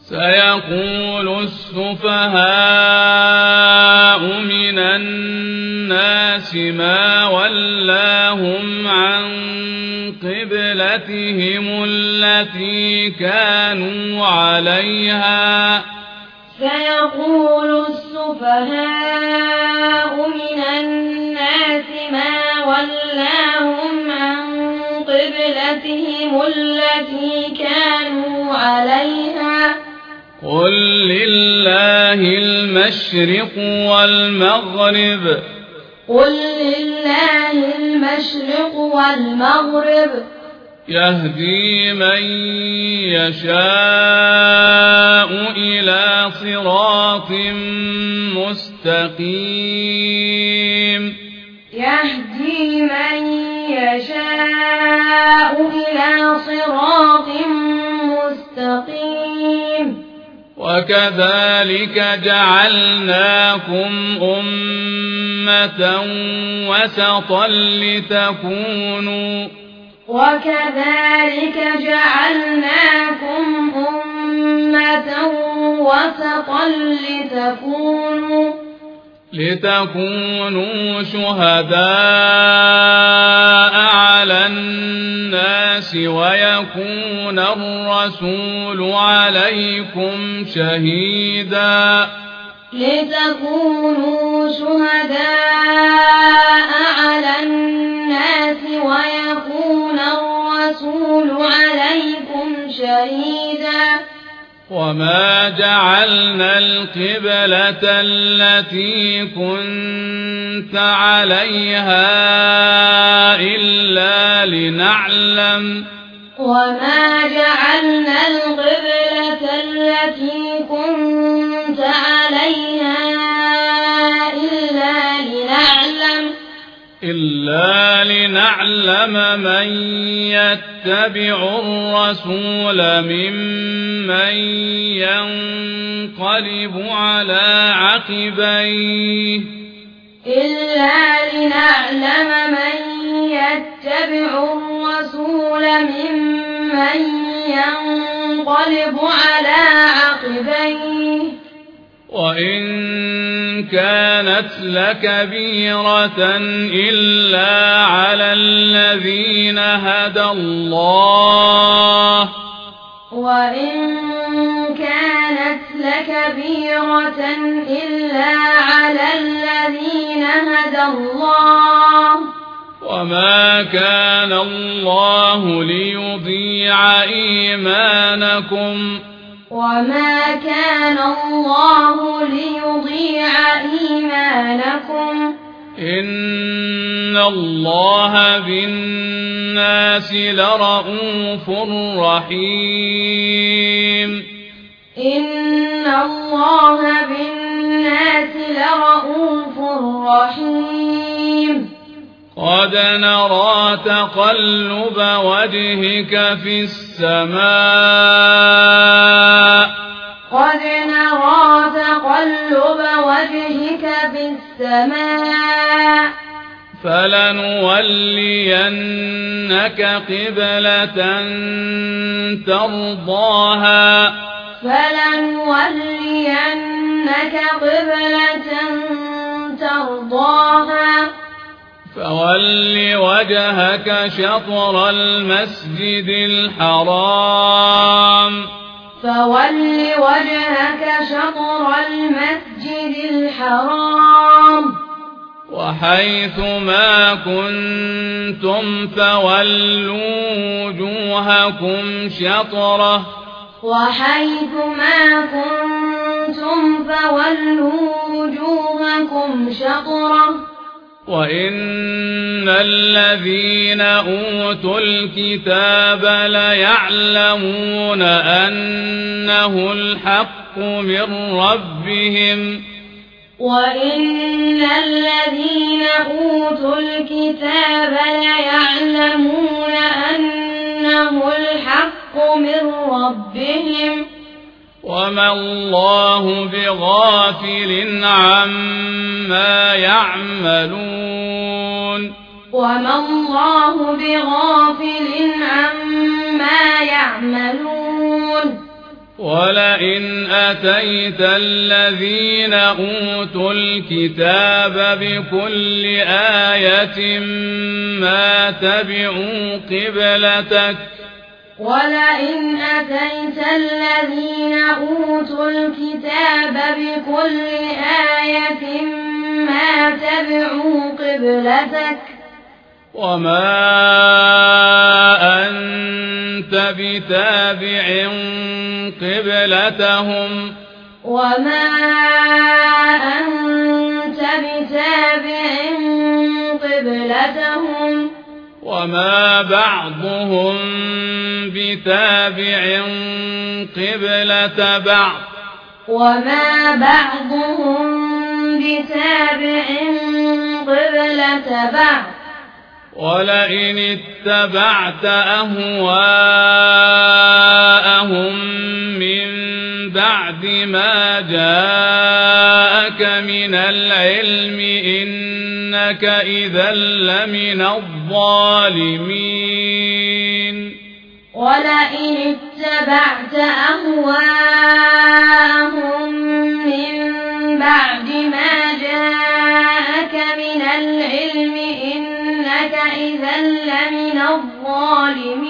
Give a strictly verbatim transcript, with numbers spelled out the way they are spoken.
سيقول السفهاء من الناس ما ولاهم عن قبلتهم التي كانوا عليها سيقول السفهاء من الناس ما ولاهم عن قبلتهم التي كانوا عليها قل لله المشرق والمغرب قل لله المشرق والمغرب يهدي من يشاء إلى صراط مستقيم يهدي من يشاء إلى صراط مستقيم وكذلك جعلناكم أمة وسطا لتكونوا وكذلك جعلناكم أمة وسطا لتكونوا لتكونوا شهداء على الناس ويكون الرسول عليكم شهيدا لتكونوا شهداء على الناس ويكون الرسول عليكم شهيدا وما جعلنا القبلة التي كنت عليها إلا لنعلم وما جعلنا القبلة التي كنت عليها إلا لنعلم إلا لنعلم من يتبع الرسول ممن ينقلب على عقبيه إلا لنعلم من يتبع الرسول ممن ينقلب على عقبيه وإن كانت لكبيرة إلا على الذين هدى الله وإن كانت لكبيرة إلا على الذين هدى الله وما كان الله ليضيع إيمانكم وما كان الله ليضيع إيمانكم إن الله بالناس لرءوف رحيم إن الله بالناس لرءوف رحيم قد نرى تقلب وجهك في السماء قد نرى تقلب وجهك في السماء فلنولينك قبلة ترضاها فلنولينك قبلة ترضاها فول وجهك شطر المسجد الحرام فول وجهك شطر المسجد الحرام وحيث ما كنتم فولوا وجوهكم شطره وحيث ما كنتم فولوا وجوهكم شطره وإن الذين أوتوا الكتاب ليعلمون أنه الحق من ربهم وإن الذين أوتوا الكتاب ليعلمون أنه الحق من ربهم وما الله بغافل عما يعملون وما الله بغافل عما يعملون ولئن أتيت الذين أوتوا الكتاب بكل آية ما تبعوا قبلتك ولئن أتيت الذين أوتوا الكتاب بكل آية ما تبعوا قبلتك وما أنت بتابع قبلتهم وما أنت بتابع قبلتهم وما بعضهم بتابع قبلة بعض وما بعضهم بتابع قبلة بعض ولئن اتبعت أهواءهم من بعد ما جاءك من العلم إنك إذا لمن الظالمين ولئن اتبعت أهواءهم من بعد ما جاءك من العلم إنك إذا لمن الظالمين